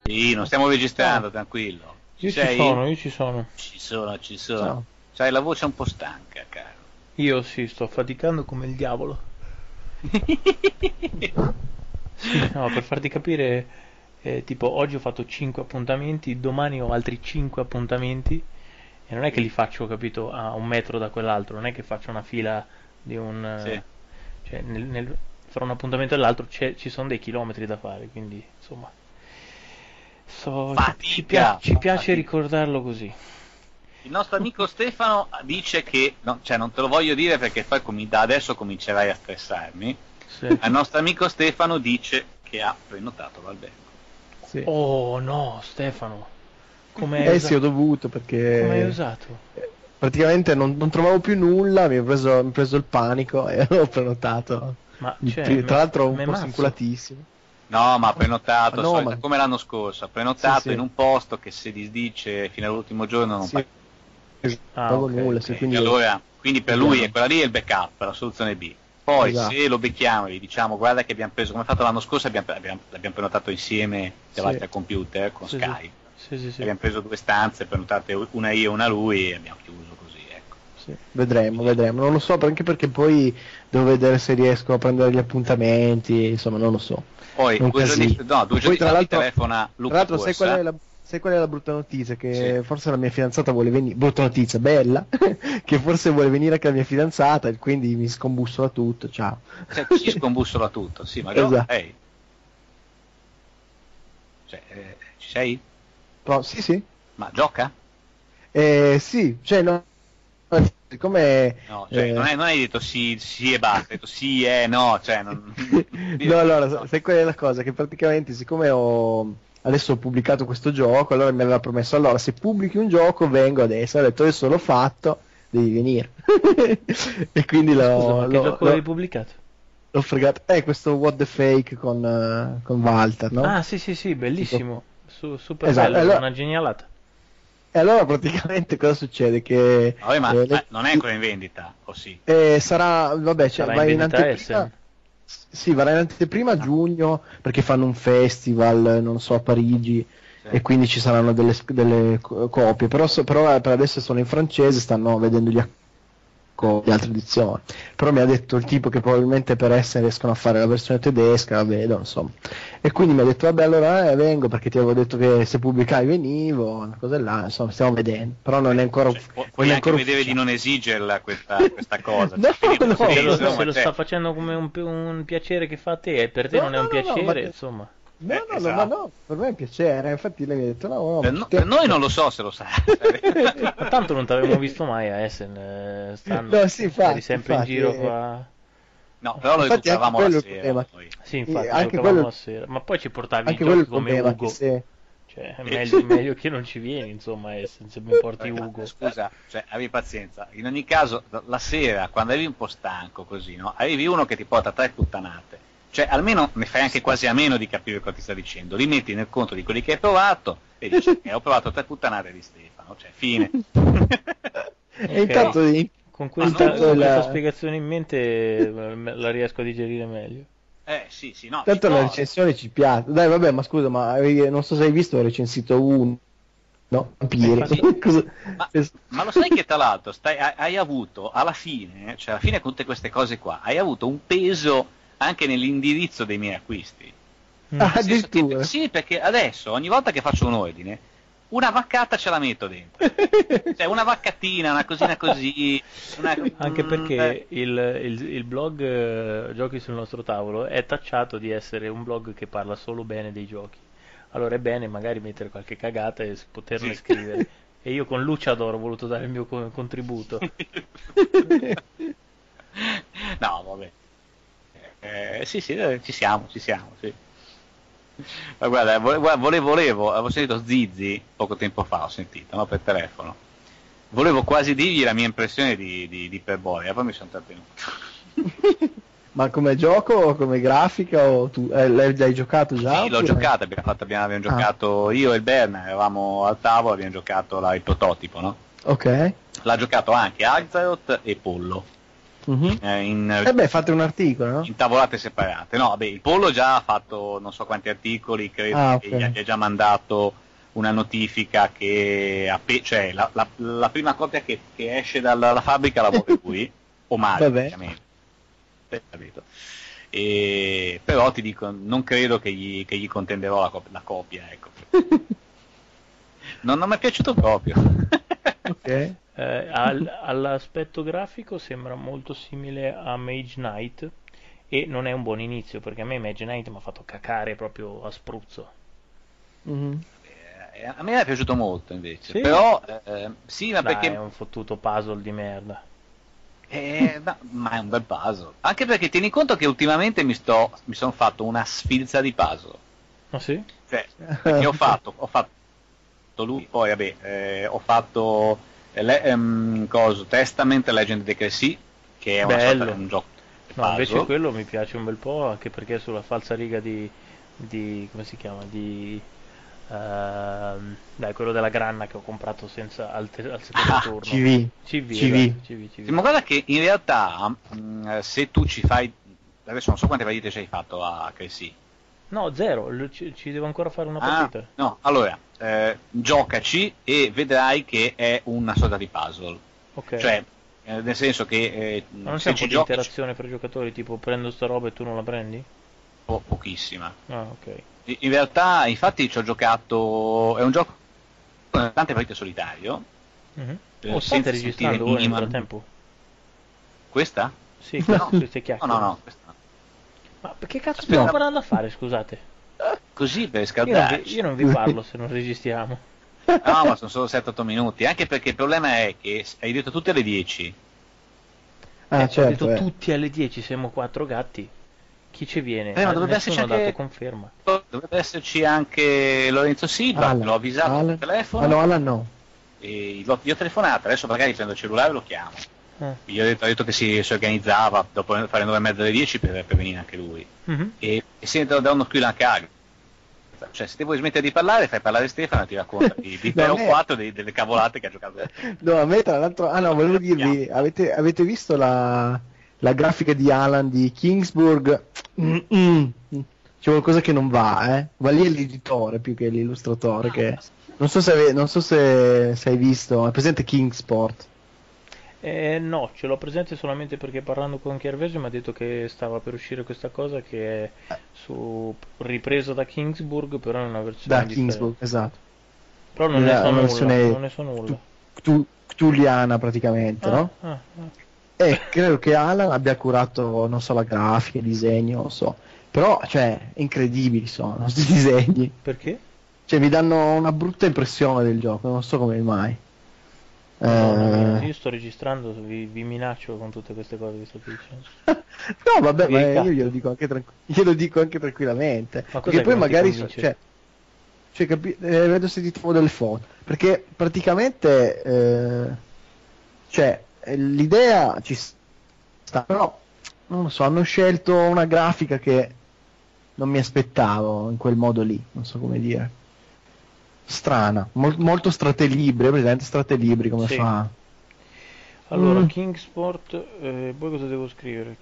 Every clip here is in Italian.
Sì, non stiamo registrando, tranquillo. Io Sei? ci sono. Ci sono. Ciao. C'hai la voce un po' stanca, caro. Io sì, sto faticando come il diavolo. Sì, no, per farti capire, tipo oggi ho fatto 5 appuntamenti, domani ho altri 5 appuntamenti e non è che li faccio, capito, a 1 metro da quell'altro, non è che faccio una fila di un... Sì. cioè, fra un appuntamento e l'altro ci sono dei chilometri da fare, quindi insomma... ci piace Fatica. ricordarlo così. Il nostro amico Stefano dice che, no, cioè non te lo voglio dire perché poi da adesso comincerai a stressarmi. Sì. Il nostro amico Stefano dice che ha prenotato l'albergo. Sì. Oh no, Stefano, come Eh sì, ho dovuto come hai perché usato? praticamente non trovavo più nulla, mi ho preso il panico e ho prenotato. Ma cioè, Tra l'altro un me po' mazzo. inculatissimo. No, ma ha prenotato, Ma no, solita, ma- come l'anno scorso, ha prenotato Sì, sì. in un posto che se disdice fino all'ultimo giorno non Sì, paga. non Ah, pago ok, nulla, ok. sì, E quindi allora, quindi per lui è quella lì è il backup, la soluzione B. Poi Esatto. se lo becchiamo e gli diciamo guarda che abbiamo preso, come fatto l'anno scorso, l'abbiamo prenotato insieme davanti Sì. al computer con Sì, Skype. sì. Abbiamo preso 2 stanze, prenotate una io e una lui e abbiamo chiuso così, ecco. Sì, vedremo. Non lo so, anche perché poi devo vedere se riesco a prendere gli appuntamenti, insomma, non lo so. Poi È un 2 giorni, casino. no, 2 Poi giorni tra fa mi l'altro, telefona Luca sai Corsa. sai qual è la brutta notizia? Che Sì. forse la mia fidanzata vuole venire, brutta notizia, bella, che forse vuole venire anche la mia fidanzata e quindi mi scombussola tutto, ciao. Cioè, ci scombussola tutto, sì, ma Esatto. ehi. Cioè, ci sei? Sì, sì. Ma gioca? Sì, cioè no, siccome No, cioè, non hai detto sì, sì e basta, hai detto sì e no, cioè, non... no, allora, sai qual è la cosa? Che praticamente, siccome adesso ho pubblicato questo gioco, allora mi aveva promesso, allora, se pubblichi un gioco vengo adesso. Ho detto, adesso l'ho fatto, devi venire. E quindi Scusa, ma che gioco avevi pubblicato? l'ho fregato. Questo What the Fake con Walter, no? Ah, sì, bellissimo. Super Esatto, bello, una genialata. e allora praticamente cosa succede? Che Vabbè, ma non è ancora in vendita, o sì? sarà, vabbè, cioè, Sarà in vai in vendita a anteprima. Essen. Sì, verrà in anteprima a giugno perché fanno un festival, non so, a Parigi e quindi ci saranno delle copie, però per adesso sono in francese, stanno vedendo le altre edizioni. Però mi ha detto il tipo che probabilmente per Essen riescono a fare la versione tedesca, la vedo, insomma. E quindi mi ha detto, vabbè, allora vengo perché ti avevo detto che se pubblicavi venivo, una cosa là, insomma, stiamo vedendo. Però non è ancora, Cioè, puoi non è anche ancora vedere di ufficiale. non esigerla questa cosa. No, Cioè, quindi no, Se lo cioè, sta facendo come un piacere che fa a te e per te no, non è un no, ma piacere, insomma. ma esatto. no, per me è un piacere, infatti lei mi ha detto no, ma Per noi non lo so se lo sa. Ma tanto non t'avevamo visto mai a Essen, stanno. No, sì, Eri sempre in giro eh, qua. No, però lo infatti anche giocavamo la quello è il sera. problema. Noi. Sì, infatti, Anche giocavamo quello, la sera. Ma poi ci portavi i anche quello è giochi il come problema, che Ugo. se... Cioè, è meglio che non ci vieni, insomma, a Essen, se mi porti Ma, Ugo. scusa, cioè, abbi pazienza. In ogni caso, la sera, quando arrivi un po' stanco così, no? Arrivi uno che ti porta 3 puttanate. Cioè, almeno ne fai anche quasi a meno di capire cosa ti sta dicendo. Li metti nel conto di quelli che hai provato e dici, ho provato 3 puttanate di Stefano. Cioè, fine. E Ok. intanto, Con Ma non questa spiegazione in mente la riesco a digerire meglio. sì, no, ci intanto la provo. recensione ci piace. Dai, vabbè, ma scusa, ma non so se hai visto, ho recensito uno, no? Vampiri. Infatti, Cosa- Ma lo sai che tra l'altro hai avuto alla fine, cioè alla fine con tutte queste cose qua, hai avuto un peso anche nell'indirizzo dei miei acquisti. Ah, Nel senso che, addirittura. sì, perché adesso ogni volta che faccio un ordine, una vaccata ce la metto dentro. Cioè una vaccatina, una cosina così. anche perché il blog Giochi sul nostro tavolo è tacciato di essere un blog che parla solo bene dei giochi. Allora è bene magari mettere qualche cagata e poterne Sì. scrivere. E io con Luciador ho voluto dare il mio contributo. No, vabbè. Sì, ci siamo, sì. Ma guarda, avevo sentito Zizi poco tempo fa, ho sentito, no, per telefono. Volevo quasi dirgli la mia impressione di Iperborea, poi mi sono trattenuto. Ma come gioco o come grafica o tu l'hai già giocato già? Sì, l'ho oppure- giocata, abbiamo giocato io e il Berna, eravamo al tavolo, abbiamo giocato il prototipo, no? Ok. L'ha giocato anche Azeroth e Pollo. Mhm. Fate un articolo, no? in tavolate separate. No, beh, il Pollo già ha fatto non so quanti articoli, credo Ah, che ok. gli abbia già mandato una notifica che cioè la prima copia che esce dalla fabbrica la vuole lui, o Mario, Vabbè. ovviamente. Capito? Però ti dico, non credo che gli contenderò la copia, ecco. Non mi è piaciuto proprio. Ok. All'aspetto grafico sembra molto simile a Mage Knight e non è un buon inizio perché a me Mage Knight mi ha fatto cacare proprio a spruzzo. Mhm. A me è piaciuto molto invece, Sì? però sì, ma Dai, perché è un fottuto puzzle di merda. ma è un bel puzzle. Anche perché tieni conto che ultimamente mi sono fatto una sfilza di puzzle. Ah sì? Cioè, perché ho fatto lui, poi vabbè, ho fatto Testament Legend of the Sea, che è una sorta di Bello. un gioco di No, invece puzzle. quello mi piace un bel po' anche perché è sulla falsariga di come si chiama? Dai, quello della Granna che ho comprato senza al secondo Ah, turno. CV. CV, CV. esatto, CV, Sì, CV. ma guarda che in realtà se tu ci fai, adesso non so quante partite ci hai fatto a Cressy. No, zero, ci devo ancora fare una Ah, partita. no, allora, giocaci e vedrai che è una sorta di puzzle. Ok. Cioè, nel senso che Ma non c'è se un po' ci di giochi interazione fra i giocatori, tipo prendo sta roba e tu non la prendi? pochissima. Ah, ok. In realtà, infatti, ci ho giocato, è un gioco con tante partite solitario, Mhm. Oh, state senza sentire registrando voi nel minimamente. frattempo? Questa? Sì, No, queste no, no, chiacchiere. no, questa no. Ma che cazzo stiamo Aspetta, parlando a fare, scusate? così per Io scaldarci. non vi parlo se non registriamo. No, ma sono solo 7-8 minuti, anche perché il problema è che hai detto tutte alle 10. Ah, Ho detto certo, tutti alle 10, siamo quattro gatti. Chi ci viene? Ma dovrebbe esserci Nessuno ha dato anche conferma. Lorenzo Silva, che l'ho Alan. avvisato sul Alan. Ah telefono, no, Alan no. e gli ho telefonato, adesso magari prendo il cellulare e lo chiamo. Ah. Ho detto che si organizzava dopo fare 9 e mezza alle 10 per venire anche lui. Mhm. E sento da uno squillo anche Agatha. Cioè, se te vuoi smettere di parlare, fai parlare Stefano e ti racconta di No, 3 a o me... 4 delle cavolate che ha giocato. No, a me tra l'altro... Ah no, volevo dirvi, avete visto la grafica di Alan di Kingsburg? C'è qualcosa che non va, eh? Va lì è l'editore più che l'illustratore, che... Non so se hai visto, è presente Kingsport? No, ce l'ho presente solamente perché parlando con Chiarvesio mi ha detto che stava per uscire questa cosa che è ripresa da Kingsburg, però in una versione Da differente. Kingsburg, esatto. Però non ne so Una nulla, versione non ne so nulla. ctuliana praticamente, Ah, no? ah, ah. E credo che Alan abbia curato, non so, la grafica, il disegno, non so. Però, cioè, incredibili sono questi disegni. Perché? Cioè, mi danno una brutta impressione del gioco, non so come mai. Madonna mia, Eh, io sto registrando, vi minaccio con tutte queste cose che state dicendo. No, vabbè, Vi ma io ricatto. glielo dico anche tranquillamente. Ma Perché cos'è che poi non ti magari, convince? vedo se ti trovo delle foto. Perché praticamente, cioè, l'idea ci sta, però, non lo so, hanno scelto una grafica che non mi aspettavo in quel modo lì, non so come dire. Strana, molto stratelibri, presente stratelibri come Sì. fa. Allora, Mm, Kingsport, poi cosa devo scrivere?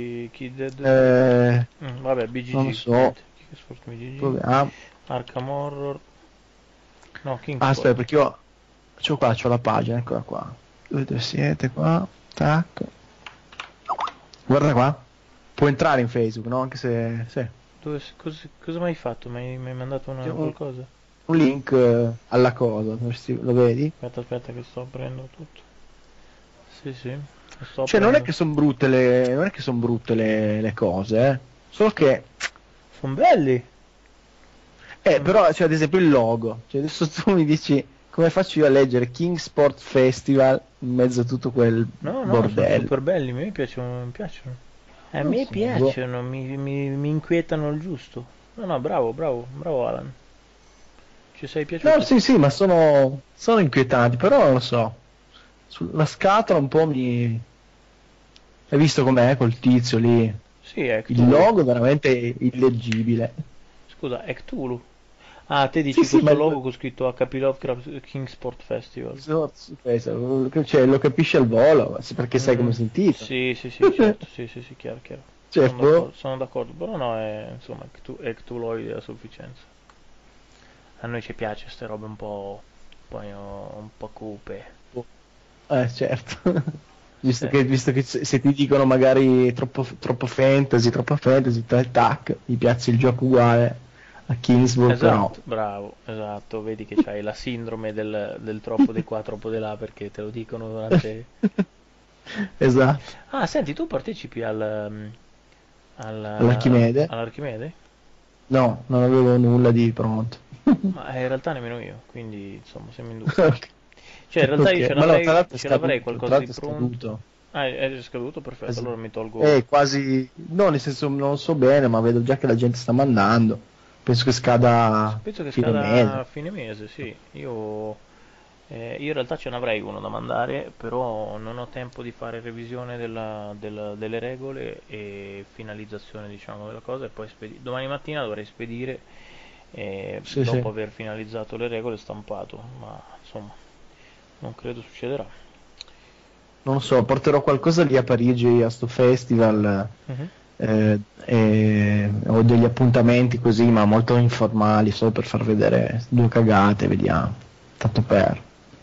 eh, Vabbè, non lo BGG, so, niente. Kingsport BGG, proviamo. Arkham Horror, no, Ah, aspetta, Kingsport. perché io c'ho la pagina, eccola qua. Dove siete qua? Tac. Guarda qua. Può entrare in Facebook, no? Anche se... Sì. Cosa mi hai fatto? Mi hai mandato C'è qualcosa? un link alla cosa, lo vedi? Aspetta che sto aprendo tutto. Sì, sì, lo sto Cioè, non è aprendo. che sono brutte non è che sono brutte le cose, eh. Solo che... Sono belli! Però, cioè, ad esempio il logo. Cioè, adesso tu mi dici come faccio io a leggere King Sport Festival in mezzo a tutto quel No, no, sono bordello? super belli, mi piacciono, mi piacciono. A Non me so, boh. piacciono, mi inquietano il giusto. No, no, bravo, bravo, bravo Alan. Ci sei No, piaciuto? sì, sì, ma sono inquietanti, però non lo so. Sulla scatola un po' mi... Hai visto com'è col tizio lì? Sì, è Il Cthulhu. logo è veramente illeggibile. Scusa, è Cthulhu. Ah, te dici Sì, sì, questo ma logo con scritto HP Lovecraft Kingsport Festival. cioè, lo capisci al volo, perché sai come Mm, si intitola. sì, sì, sì, certo, sì, sì, sì, chiaro, chiaro. Cioè, boh. Sono d'accordo, però no, è, insomma, è ctuloide a sufficienza. A noi ci piace queste robe un po', poi un po' cupe. Certo. Sì. Visto che se ti dicono magari troppo fantasy, troppa fantasy, tac, gli piazzi il gioco uguale a Kingsburg, però. Esatto, bravo, esatto, vedi che c'hai la sindrome del troppo di qua, troppo di là, perché te lo dicono durante... Esatto. Ah, senti, tu partecipi All'Archimede? all'Archimede? No, non avevo nulla di pronto. Ma in realtà nemmeno io, quindi insomma siamo in due. Ok. Cioè in realtà io Ok, ma no, tra l'altro è ce l'avrei scaduto, qualcosa di è pronto. scaduto. Ah, è scaduto? Perfetto, Quasi, allora mi tolgo... quasi, no, nel senso non lo so bene, ma vedo già che la gente sta mandando. Penso che scada Penso che fine scada a mese. fine mese, sì. Io in realtà ce n'avrei uno da mandare, però non ho tempo di fare revisione delle regole e finalizzazione, diciamo, della cosa e poi domani mattina dovrei spedire Sì, sì. dopo aver finalizzato le regole e stampato, ma insomma, non credo succederà. Non lo so, porterò qualcosa lì a Parigi a sto festival. Mhm. Ho degli appuntamenti così, ma molto informali, solo per far vedere due cagate, vediamo. Tanto per.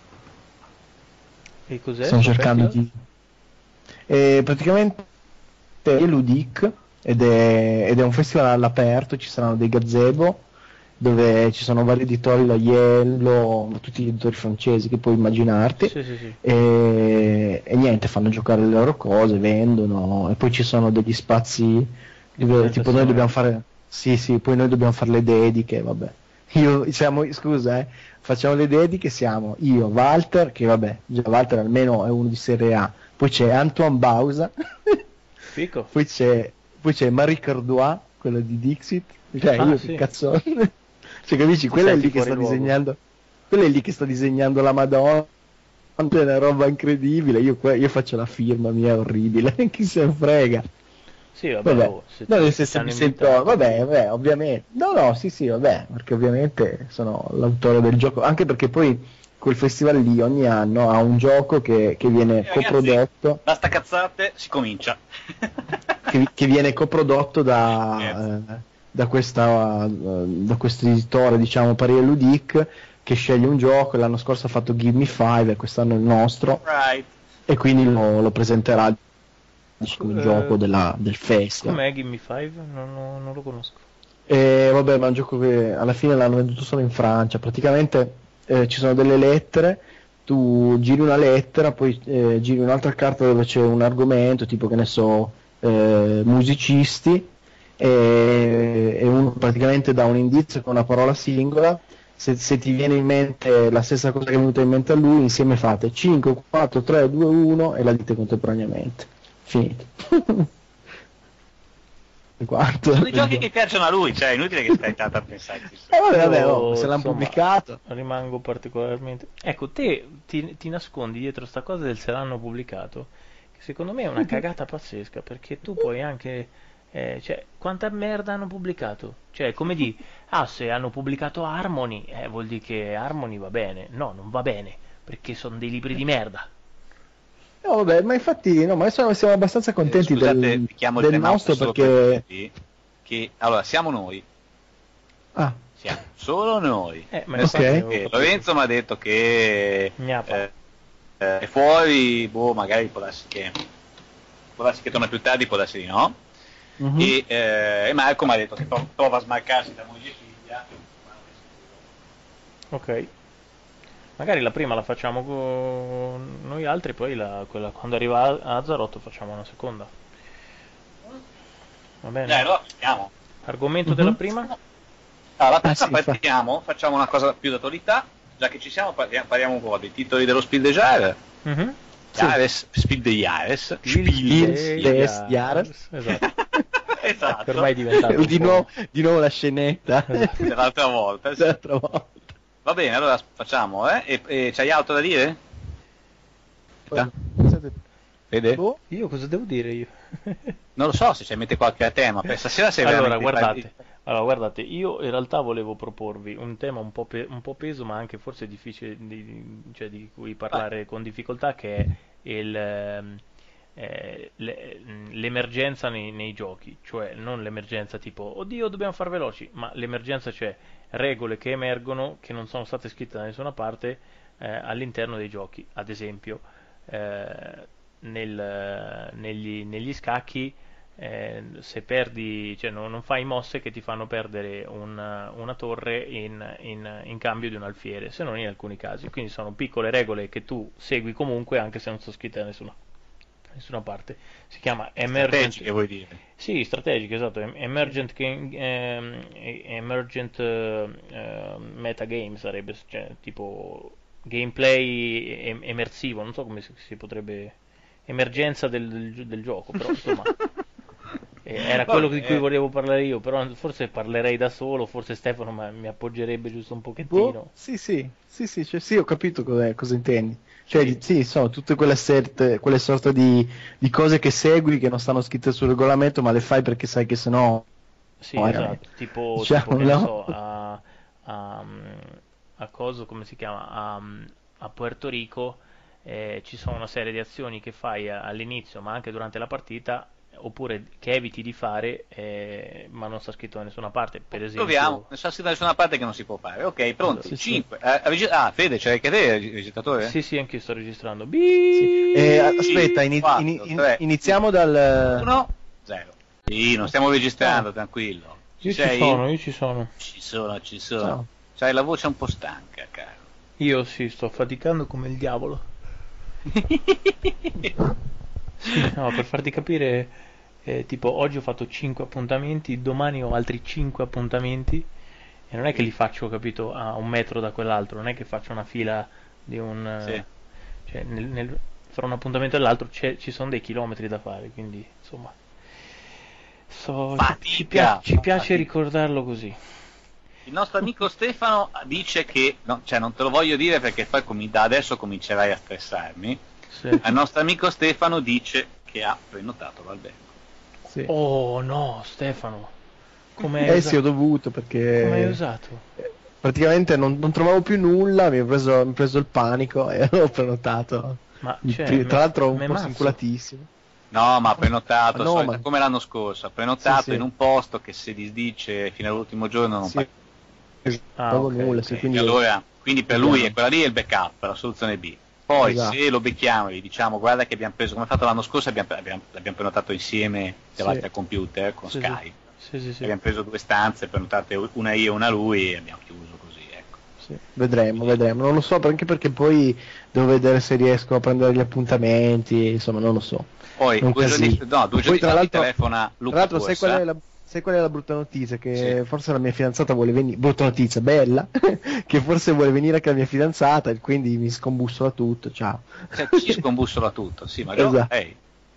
E cos'è Stiamo sto cercando festival? di. Praticamente è Ludic ed è un festival all'aperto, ci saranno dei gazebo dove ci sono vari editori, la Yellow, tutti gli editori francesi che puoi immaginarti, Sì, sì, sì. e niente, fanno giocare le loro cose, vendono, e poi ci sono degli spazi Di dove tipo noi dobbiamo presentazione. fare, sì sì, poi noi dobbiamo fare le dediche, vabbè. Scusa, facciamo le dediche, siamo io, Walter, che vabbè, già Walter almeno è uno di Serie A, poi c'è Antoine Bausa, Fico. poi c'è Marie Cardois, quella di Dixit, cioè Ah, io che sì. cazzo, cioè capisci, Ti quella è senti lì che fuori sta luogo. disegnando, quella è lì che sta disegnando la Madonna, è una roba incredibile, io faccio la firma mia, è orribile, chi se ne frega. Sì, vabbè, Vabbè, oh, se no, nel se ti senso hanno mi sento, invitato. vabbè, ovviamente, no, sì, sì, vabbè, perché ovviamente sono l'autore del gioco, anche perché poi quel festival lì ogni anno ha un gioco che viene Ragazzi, coprodotto, basta cazzate, si comincia. che viene coprodotto Scherzo. da questo editore, diciamo, Paris Ludic, che sceglie un gioco, l'anno scorso ha fatto Give Me Five e quest'anno il nostro, Right. e quindi lo presenterà Co- come eh, gioco del festival. com'è Gimme 5? Non lo conosco. E vabbè, ma è un gioco che alla fine l'hanno venduto solo in Francia. Praticamente ci sono delle lettere, tu giri una lettera, poi giri un'altra carta dove c'è un argomento, tipo che ne so, musicisti, e uno praticamente dà un indizio con una parola singola. Se ti viene in mente la stessa cosa che è venuta in mente a lui, insieme fate 5, 4, 3, 2, 1 e la dite contemporaneamente. Finito. Quanto? Sono i giochi che piacciono a lui, cioè è inutile che stai tanto a pensarci su. Vabbè, Io, se l'hanno insomma, pubblicato. rimango particolarmente... Ecco, te ti nascondi dietro sta cosa del se l'hanno pubblicato, che secondo me è una cagata pazzesca, perché tu puoi anche... cioè, quanta merda hanno pubblicato? Cioè, come di... Ah, se hanno pubblicato Harmony, vuol dire che Harmony va bene. No, non va bene, perché sono dei libri di merda. No, vabbè, ma infatti, no, ma siamo abbastanza contenti Scusate, vi chiamo il del time out nostro solo per perché... dirvi che allora siamo noi, Ah, siamo solo noi. Ma Nel infatti ok. senso avevo che capito. Lorenzo mi ha detto che Gnapa. è fuori, boh, magari può darsi che torna più tardi, può darsi di no. Mhm. E Marco mi ha detto che prova a smarcarsi da moglie e figlia. Ok. Magari la prima la facciamo con noi altri, poi quella quando arriva a Azeroth facciamo una seconda. Va bene? Dai, allora partiamo. Argomento della Mhm. prima? Allora, la prima Sì, partiamo, facciamo una cosa più d'attualità, già che ci siamo parliamo un po' dei titoli dello Spiel des Jahres, Mhm. Sì. Spiel des Jahres, Spiel des Jahres. Esatto. esatto, Che ormai è diventato un Di po'... nuovo la scenetta Esatto. dell'altra volta. Sì. dell'altra volta. Va bene, allora facciamo, e c'hai altro da dire? Fede? Boh. Io cosa devo dire io? Non lo so se ci mette qualche tema, per stasera sei Allora, veramente... guardate, Allora, guardate, io in realtà volevo proporvi un tema un po' peso, ma anche forse difficile, cioè di cui Vai. parlare con difficoltà, che è l'emergenza nei giochi, cioè non l'emergenza tipo, oddio, dobbiamo far veloci, ma l'emergenza, cioè regole che emergono che non sono state scritte da nessuna parte all'interno dei giochi. Ad esempio, negli scacchi, se perdi, cioè non fai mosse che ti fanno perdere una torre in cambio di un alfiere, se non in alcuni casi. Quindi sono piccole regole che tu segui comunque, anche se non sono scritte da nessuna parte. Si chiama Emergent. Strategiche vuoi dire? Sì, strategiche, esatto. Emergent metagame sarebbe, cioè, tipo gameplay emersivo, non so come si potrebbe. Emergenza del gioco, però insomma. Era quello di cui Vabbè, volevo parlare io, però forse parlerei da solo, forse Stefano mi appoggerebbe giusto un Boh, pochettino. sì, sì, sì, sì, cioè, sì, ho capito cosa intendi. Cioè, Sì, sì, sono tutte quelle sorte di cose che segui che non stanno scritte sul regolamento, ma le fai perché sai che sennò, sì, esatto, tipo diciamo, che ne no? so, a, a coso, come si chiama, a Puerto Rico ci sono una serie di azioni che fai all'inizio, ma anche durante la partita, oppure che eviti di fare, ma non sta scritto da nessuna parte, per proviamo. esempio. Non so se da nessuna parte che non si può fare. Ok, pronti? Sì, sì. 5. Fede, c'è anche te, registratore? Sì, sì, anche io sto registrando. Sì. Aspetta, 4, 3, iniziamo dal... 1, 0. Sì, non stiamo Ciao, registrando, tranquillo. Ci Io ci sei? sono, io ci sono. Ci sono, ci sono. ciao. C'hai la voce un po' stanca, caro. Io sì, sto faticando come il diavolo. Sì, no, per farti capire, tipo oggi ho fatto 5 appuntamenti, domani ho altri 5 appuntamenti e non è che li faccio, capito, a un metro da quell'altro, non è che faccio una fila di un... Sì. cioè fra un appuntamento e l'altro ci sono dei chilometri da fare, quindi insomma, Fatica, ci piace fatica. ricordarlo così. Il nostro amico Stefano dice che, no, cioè non te lo voglio dire perché poi da adesso comincerai a stressarmi. Sì. Il nostro amico Stefano dice che ha prenotato l'albergo. Sì. Oh no, Stefano, come hai Sì, ho usato? dovuto Come hai perché usato? praticamente non trovavo più nulla, mi ho preso il panico e l'ho prenotato. Ma cioè, Tra l'altro un me po' mazzo. inculatissimo. No, ma ha Ma prenotato, no, ma... come l'anno scorso, ha Sì, prenotato in sì, un posto che se disdice fino all'ultimo giorno non sì, paga. non Ah, trovo ok, nulla, sì, ok. E quindi allora, quindi per lui vediamo. quella lì è il backup, la soluzione B. Poi Esatto, se lo becchiamo e gli diciamo guarda che abbiamo preso, come fatto l'anno scorso, l'abbiamo prenotato insieme sì, davanti al computer con Sì, sì, Skype. sì, sì, sì. Abbiamo preso due stanze, prenotate una io e una lui e abbiamo chiuso così, ecco. sì. Vedremo, Quindi, vedremo. Non lo so, anche perché poi devo vedere se riesco a prendere gli appuntamenti, insomma, non lo so. È poi un casino. due Poi giorni fa mi telefona tra Luca l'altro Corsa. sai qual è la brutta notizia? Sì. Che forse la mia fidanzata vuole venire, brutta notizia, bella, che forse vuole venire anche la mia fidanzata e quindi mi scombussola tutto, ciao. Cioè, ci scombussola tutto, sì, ma Esatto. ehi,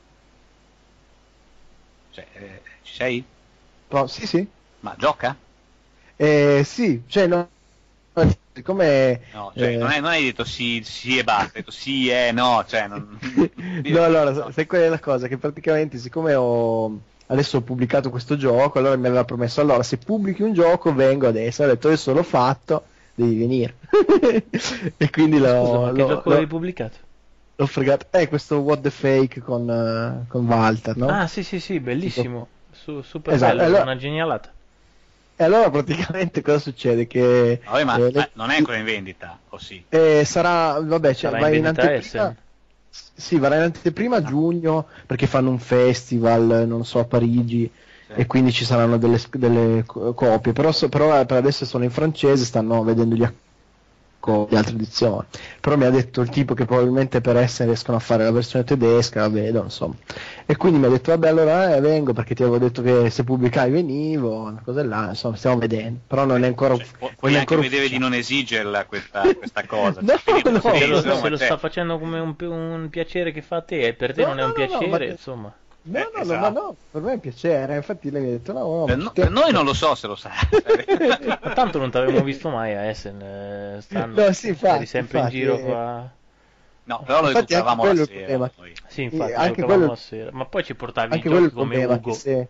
cioè, ci sei? Sì, sì. Ma gioca? Sì, cioè no, siccome No, cioè, non hai detto sì, sì e basta, hai detto sì e no, cioè, non... no, allora, no. sai qual è la cosa? Che praticamente siccome adesso ho pubblicato questo gioco, allora mi aveva promesso, allora se pubblichi un gioco vengo adesso, ho detto adesso l'ho fatto, devi venire. E quindi Ma scusa, ma che gioco avevi pubblicato? l'ho fregato. Questo What the Fake con Walter, no? Ah, sì, sì, sì, bellissimo. Super Esatto, bello, una genialata. e allora praticamente cosa succede? Che Vabbè, ma non è ancora in vendita, o sì? sarà, vabbè, cioè, Sarà in vai in vendita a anteprima. Essen. Sì, varrà in anteprima a Ah, giugno perché fanno un festival, non so, a Parigi sì. e quindi ci saranno delle copie, però per adesso sono in francese, stanno vedendo le altre edizioni. Però mi ha detto il tipo che probabilmente per Essen riescono a fare la versione tedesca, la vedo, insomma. E quindi mi ha detto, vabbè, allora vengo perché ti avevo detto che se pubblicai venivo, una cosa là, insomma, stiamo vedendo. Però non è ancora, Cioè, non puoi è anche ancora vedere di ufficiale. non esigerla questa cosa. No, Cioè, quindi no, questo Se lo, senso, se ma lo cioè, sta facendo come un piacere che fa a te, e per te no, non è un no, piacere, insomma. no, ma esatto. no, per me è un piacere, infatti lei mi ha detto, no, ma Per noi non lo so se lo sa. Ma tanto non t'avevamo visto mai a Essen, stanno. No, sì, Eri infatti, sempre in giro qua. No, però lo infatti anche educavamo la quello è il sera. problema. Noi. Sì, infatti, Anche giocavamo quello, la sera. Ma poi ci portavi i anche quello è giochi il come problema, che Ugo. se...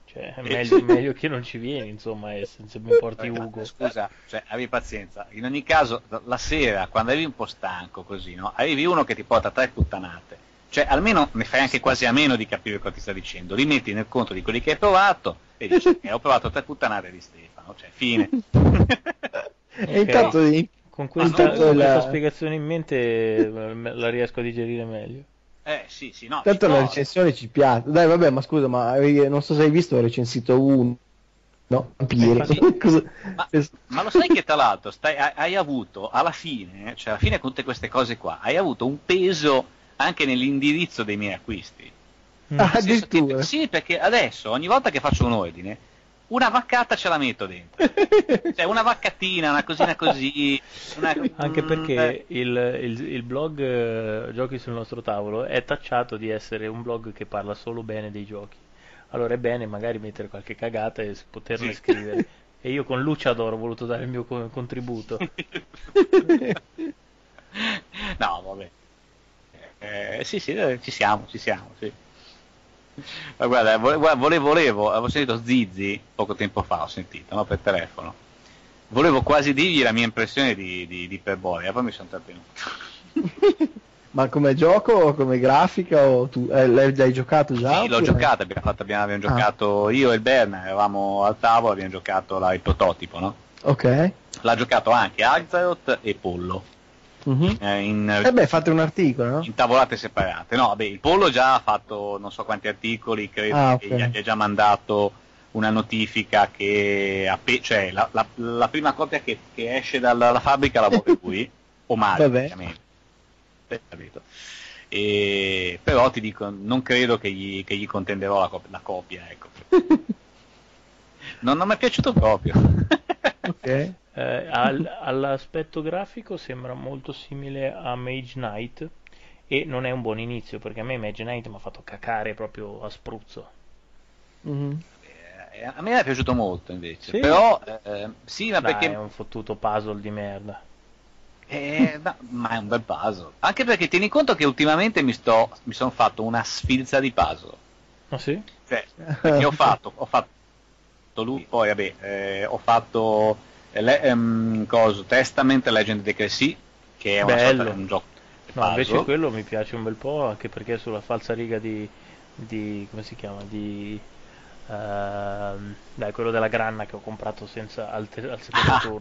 Cioè, è meglio che non ci vieni, insomma, se mi porti Ugo. Scusa, cioè, abbi pazienza. In ogni caso, la sera, quando arrivi un po' stanco così, no? Arrivi uno che ti porta 3 puttanate. Cioè, almeno ne fai anche quasi a meno di capire cosa ti sta dicendo. Li metti nel conto di quelli che hai provato e dici, ho provato 3 puttanate di Stefano. Cioè, fine. E intanto con questa spiegazione in mente la riesco a digerire meglio. Sì, no. Tanto la recensione ci piace. Dai, vabbè, ma scusa, ma non so se hai visto, ho recensito uno. No, vampiri. Ma lo sai che tra l'altro hai avuto alla fine, cioè alla fine con tutte queste cose qua, hai avuto un peso anche nell'indirizzo dei miei acquisti. Addirittura. Sì, perché adesso ogni volta che faccio un ordine, una vaccata ce la metto dentro. Cioè una vaccatina, una cosina così. Anche perché il blog Giochi sul nostro tavolo è tacciato di essere un blog che parla solo bene dei giochi. Allora è bene magari mettere qualche cagata e poterne scrivere. E io con Luciador ho voluto dare il mio contributo. No, vabbè. Sì, ci siamo, sì. Ma guarda, avevo sentito Zizi poco tempo fa, ho sentito, no, per telefono. Volevo quasi dirgli la mia impressione di Iperborea, poi mi sono trattenuto. Ma come gioco o come grafica o tu l'hai già giocato già? Sì, l'ho giocata, abbiamo giocato io e il Berna, eravamo al tavolo, abbiamo giocato il prototipo, no? Ok. L'ha giocato anche Azeroth e Pollo. Fate un articolo, no? In tavolate separate. No, beh, il Pollo già ha fatto non so quanti articoli, credo che gli abbia già mandato una notifica che cioè la prima copia che esce dalla fabbrica la vuole lui, o Mario, ovviamente. Capito. Però ti dico, non credo che gli contenderò la copia, ecco. Non mi è piaciuto proprio. Ok. All'aspetto grafico sembra molto simile a Mage Knight e non è un buon inizio perché a me Mage Knight mi ha fatto cacare proprio a spruzzo. A me è piaciuto molto invece, sì? Però sì, ma perché è un fottuto puzzle di merda. Ma è un bel puzzle, anche perché tieni conto che ultimamente mi sono fatto una sfilza di puzzle. Ah sì? Cioè, perché ho fatto lui, poi vabbè, ho fatto Testament Legend of the che è una sorta di un gioco di no, invece quello mi piace un bel po', anche perché è sulla falsariga di come si chiama, dai, quello della Granna che ho comprato senza al secondo turno.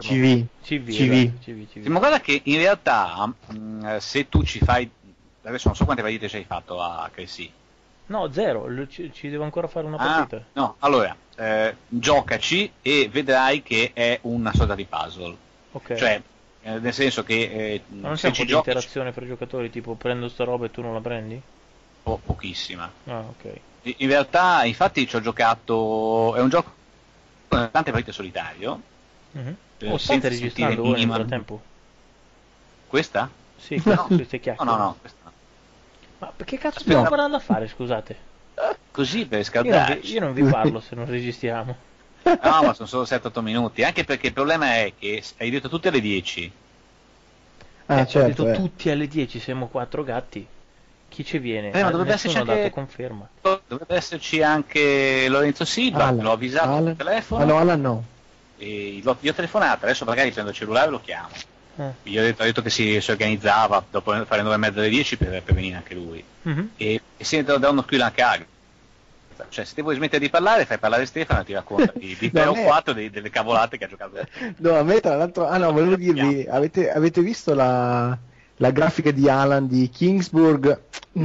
CV. Ma guarda che in realtà se tu ci fai, adesso non so quante partite ci hai fatto a Cressy. No, 0, ci devo ancora fare una partita. No, allora giocaci e vedrai che è una sorta di puzzle. Ok. Cioè, nel senso che ma non c'è un po' di interazione fra i giocatori, tipo prendo sta roba e tu non la prendi? Pochissima. Ah, ok. In realtà, infatti, ci ho giocato. È un gioco con tante partite solitario. State registrando voi nel frattempo? Questa? Sì, queste chiacchiere. No, questa no. Ma perché cazzo stiamo parlando a fare, scusate? Così per scaldarci. Io non vi parlo se non registriamo. No, ma sono solo 7-8 minuti. Anche perché il problema è che hai detto tutte alle 10. Certo, ho detto tutti alle 10, siamo 4 gatti. Chi ci viene? Ma dovrebbe esserci anche... dato conferma. Dovrebbe esserci anche Lorenzo Silva, l'ho avvisato al telefono. No, Alan no. E gli ho telefonato, adesso magari prendo il cellulare e lo chiamo. Gli ho detto che si organizzava dopo fare 9:30 alle 10 per venire anche lui. E se da uno squilla anche Agri. Cioè, se te vuoi smettere di parlare, fai parlare Stefano e ti racconta di 3 o 4 delle cavolate che ha giocato. No, a me tra l'altro... volevo dirvi, avete visto la grafica di Alan di Kingsburg?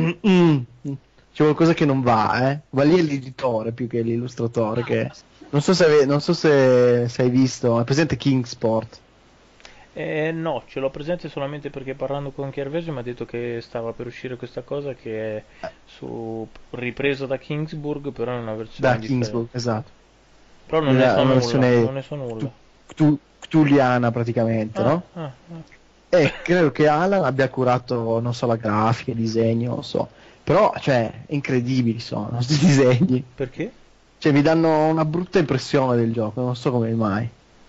C'è qualcosa che non va, Va lì è l'editore più che l'illustratore, che... Non so se hai visto, è presente Kingsport? No, ce l'ho presente solamente perché parlando con Chiarvesio mi ha detto che stava per uscire questa cosa che è ripreso da Kingsburg, però in una versione da Kingsburg, esatto. Però non ne so nulla. Cthulhiana praticamente, no? E credo che Alan abbia curato, non so, la grafica, il disegno, non so. Però, cioè, incredibili sono questi disegni. Perché? Cioè, mi danno una brutta impressione del gioco, non so come mai.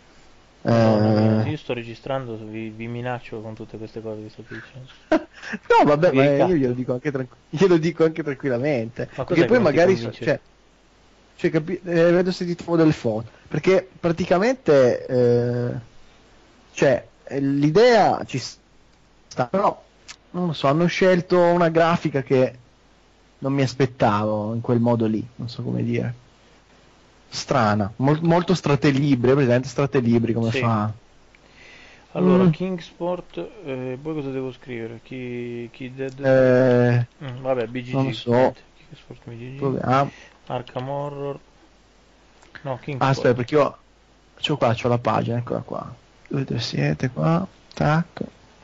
Io sto registrando, vi minaccio con tutte queste cose che state dicendo. No, vabbè, ma io glielo dico anche tranquillamente. Ma perché poi magari Cioè, vedo se ti trovo delle foto. Perché praticamente, cioè, l'idea ci sta, però non lo so, hanno scelto una grafica che non mi aspettavo in quel modo lì, non so come dire. Strana, molto stratelibri, presente stratelibri come Sì. fa. Allora, Mm. Kingsport, poi cosa devo scrivere? Chi Dead? Vabbè, BGG. Non lo so. niente. Kingsport BGG. Proviamo. Arkham Horror. No, Ah, Kingsport. aspetta, perché io c'ho la pagina, eccola qua. Dove siete qua? Tac.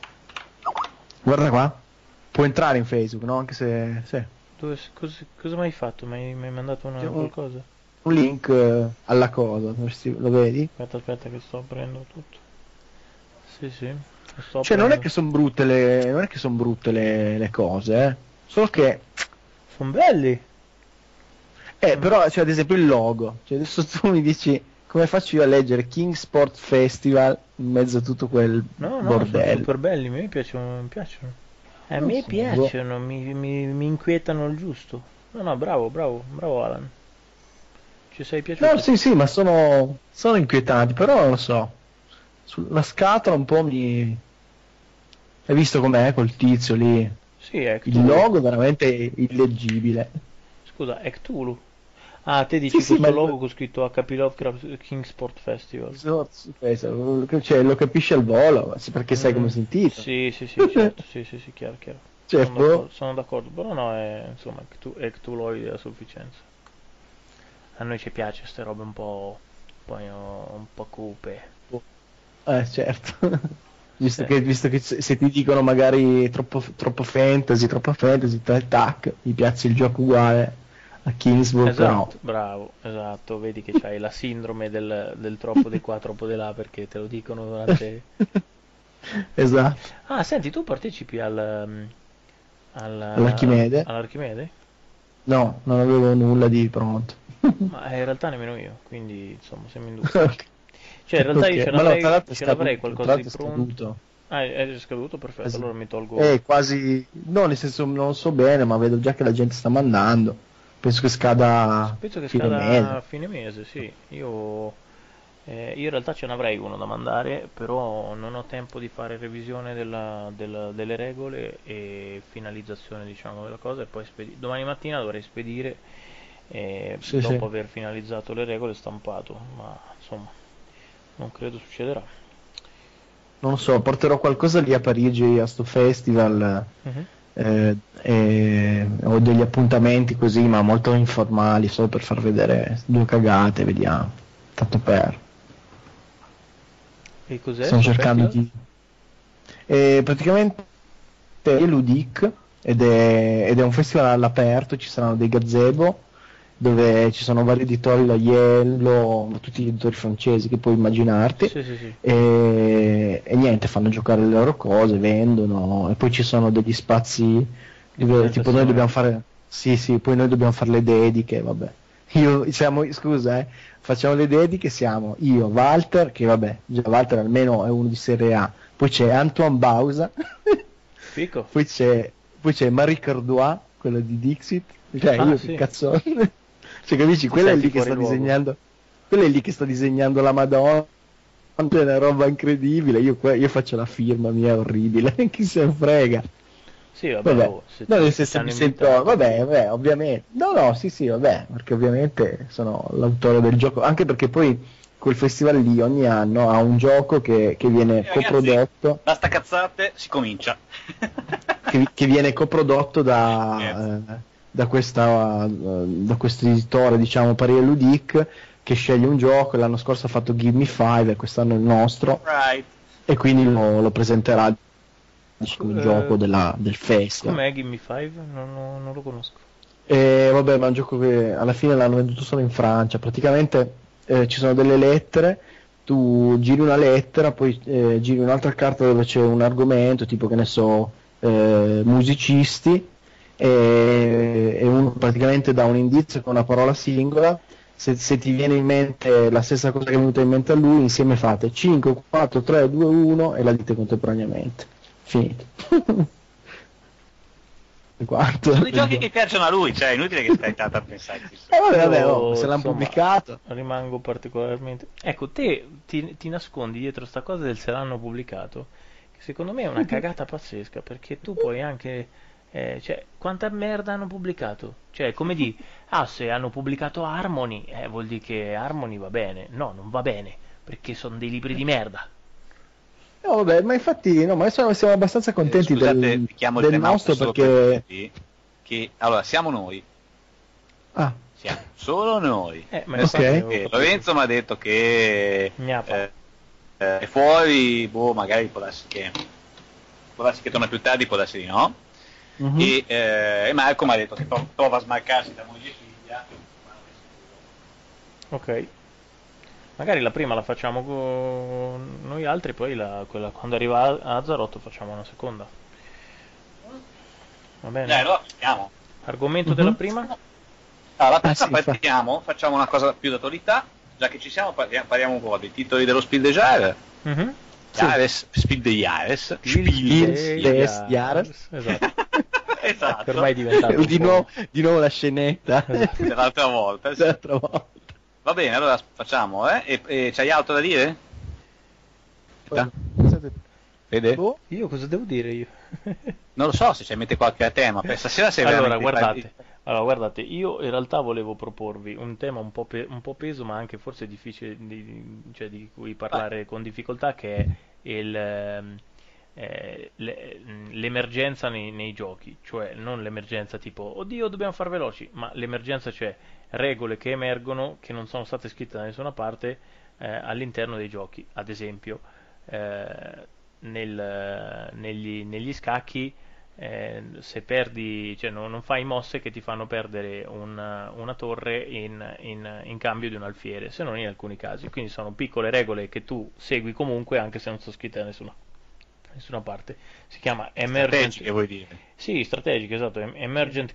Guarda qua. Può entrare in Facebook, no? Anche se... Sì. Cosa mi hai fatto? Mi hai mandato qualcosa? Un link alla cosa, lo vedi? Aspetta che sto aprendo tutto. Sì, lo sto Cioè, non è aprendo. che sono brutte le cose, eh. Solo che... Sono belli. Però, cioè, ad esempio il logo. Cioè, adesso tu mi dici come faccio io a leggere King Sport Festival in mezzo a tutto quel No, sono bordello. super belli, mi piacciono. A Non me so, piacciono, mi inquietano il giusto. No, bravo Alan. Ci sei piaciuto? No, sì, ma sono inquietanti, però non lo so. Sulla scatola un po' mi... Hai visto com'è col tizio lì? Sì, è Il Cthulhu. logo è veramente illeggibile. Scusa, è Cthulhu. Ah, te dici Sì, sì, questo ma logo con scritto HP Lovecraft Kingsport Festival. cioè, lo capisci al volo, perché sai come si intitola. Sì, certo, sì, chiaro. Cioè, Sono d'accordo, però no, insomma, è ctuloide a sufficienza. A noi ci piace queste robe un po' cupe. certo. Sì. Visto che se ti dicono magari troppo fantasy, tac, gli piazzi il gioco uguale a Kingsburg, però. Esatto, bravo, esatto, vedi che c'hai la sindrome del troppo di qua, troppo di là, perché te lo dicono durante... Esatto. Ah, senti, tu partecipi All'Archimede? all'Archimede? No, non avevo nulla di pronto. Ma in realtà nemmeno io, quindi insomma siamo in due. Cioè in realtà io Ok, ce ma no, tra l'altro ce l'avrei tra qualcosa di l'altro è pronto. scaduto. Ah, è scaduto? Perfetto, Quasi. allora mi tolgo... Quasi, no, nel senso non so bene, ma vedo già che la gente sta mandando. Penso che scada Penso che fine scada mese. a fine mese, sì. Io in realtà ce n'avrei uno da mandare, però non ho tempo di fare revisione delle regole e finalizzazione, diciamo, della cosa, e poi domani mattina dovrei spedire Sì, dopo sì. aver finalizzato le regole e stampato, ma insomma, non credo succederà. Non lo so, porterò qualcosa lì a Parigi a sto festival. Mhm. Ho degli appuntamenti così, ma molto informali, solo per far vedere due cagate, vediamo. Tanto per. E cos'è Stiamo sto cercando festival? praticamente è Ludic ed è un festival all'aperto, ci saranno dei gazebo dove ci sono vari editori, la Yellow, tutti gli editori francesi che puoi immaginarti. Sì. E niente, fanno giocare le loro cose, vendono e poi ci sono degli spazi dove tipo noi dobbiamo fare poi noi dobbiamo fare le dediche, vabbè. Scusa, facciamo le dediche, siamo io, Walter, che vabbè, già Walter almeno è uno di Serie A, poi c'è Antoine Bausa, Fico. poi c'è Marie Cardois, quella di Dixit, cioè io sì. che cazzo, cioè capisci, Ti quella è senti lì che fuori sta luogo. disegnando, quella è lì che sta disegnando la Madonna, è una roba incredibile, io faccio la firma mia orribile, chi se ne frega. Sì, vabbè, Vabbè, se no, nel ti senso hanno mi sento, invitato. vabbè, ovviamente, no, sì, vabbè, perché ovviamente sono l'autore del gioco, anche perché poi quel festival lì ogni anno ha un gioco che viene Ragazzi, coprodotto, basta cazzate, si comincia. che viene coprodotto da questo editore, diciamo, Paris Ludic, che sceglie un gioco, l'anno scorso ha fatto Give Me Five e quest'anno è il nostro, Right. e quindi lo presenterà come gioco del festival. Com'è Gimme 5? Non lo conosco. Vabbè, ma è un gioco che alla fine l'hanno venduto solo in Francia. Praticamente ci sono delle lettere, tu giri una lettera, poi giri un'altra carta dove c'è un argomento, tipo che ne so, musicisti, e uno praticamente dà un indizio con una parola singola. Se ti viene in mente la stessa cosa che è venuta in mente a lui, insieme fate 5, 4, 3, 2, 1 e la dite contemporaneamente. Finito. quanto. Sono i giochi che piacciono a lui, cioè è inutile che stai tanto a pensarci. Vabbè, Io, se l'hanno insomma, pubblicato. rimango particolarmente... Ecco, te ti nascondi dietro sta cosa del se l'hanno pubblicato, che secondo me è una cagata pazzesca, perché tu puoi anche... cioè, quanta merda hanno pubblicato? Cioè, come di... Ah, se hanno pubblicato Harmony, vuol dire che Harmony va bene. No, non va bene, perché sono dei libri di merda. No, vabbè, ma infatti, no, ma adesso siamo abbastanza contenti Scusate, richiamo il del tema nostro solo perché... dirvi che allora siamo noi, Ah, siamo solo noi. Ma Nel infatti ok. senso avevo che capito. Lorenzo mi ha detto che Gnapa. è fuori, boh, magari può darsi che torna più tardi, può darsi di no. mhm. E Marco mi ha detto che prova a smarcarsi da moglie e figlia. Ok. Magari la prima la facciamo con noi altri, poi quella quando arriva a Azzarotto facciamo una seconda. Va bene? Dai, allora partiamo. Argomento Mhm. della prima? Allora, la prima sì, partiamo, facciamo una cosa più d'attualità, già che ci siamo parliamo un po' dei titoli dello Spiel des Jahres. Mhm. Jahres, Spiel des Jahres, Spiel des Jahres. Esatto. esatto, Che ormai è diventato un di po'- nuovo la scenetta Esatto. dell'altra volta. Sì. dell'altra volta. Va bene, allora facciamo, e c'hai altro da dire? Vede? Boh. Io cosa devo dire io? Non lo so se ci mette qualche a tema, per stasera sei Allora, veramente... guardate, io in realtà volevo proporvi un tema un po' peso, ma anche forse difficile cioè di cui parlare con difficoltà, che è l'emergenza nei giochi, cioè non l'emergenza tipo oddio dobbiamo far veloci, ma l'emergenza cioè regole che emergono che non sono state scritte da nessuna parte all'interno dei giochi. Ad esempio, negli scacchi, se perdi, cioè non fai mosse che ti fanno perdere una torre in cambio di un alfiere, se non in alcuni casi. Quindi sono piccole regole che tu segui comunque anche se non sono scritte da nessuna parte. Si chiama Strategiche, Emergent. vuoi dire? Sì, strategiche, esatto. Emergent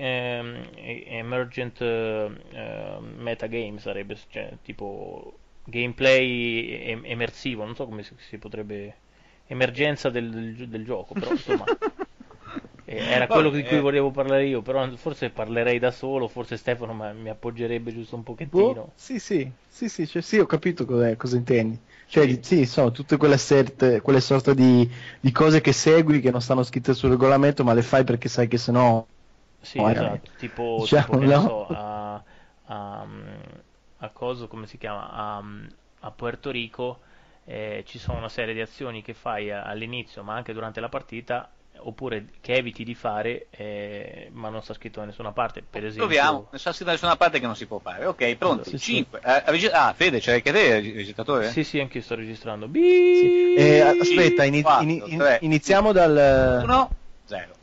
metagame sarebbe, cioè tipo gameplay emersivo, non so come si potrebbe, emergenza del gioco, però insomma era quello di cui volevo parlare io, però forse parlerei da solo, forse Stefano mi appoggerebbe giusto un pochettino. Boh, cioè, sì, ho capito cosa intendi. Cioè, sì, sono tutte quelle sorte di cose che segui che non stanno scritte sul regolamento, ma le fai perché sai che sennò... Sì, magari. esatto, tipo, Diciamo, tipo, che ne no? so, a coso, come si chiama, a Puerto Rico ci sono una serie di azioni che fai all'inizio, ma anche durante la partita, oppure che eviti di fare, ma non sta scritto da nessuna parte, per esempio. Proviamo, non sta scritto da nessuna parte che non si può fare. Ok, pronti, Sì, sì. 5. Fede, c'è anche te, registratore? Sì, sì, anche io sto registrando. Sì. Aspetta, Quattro, tre. iniziamo dal... 1, 0.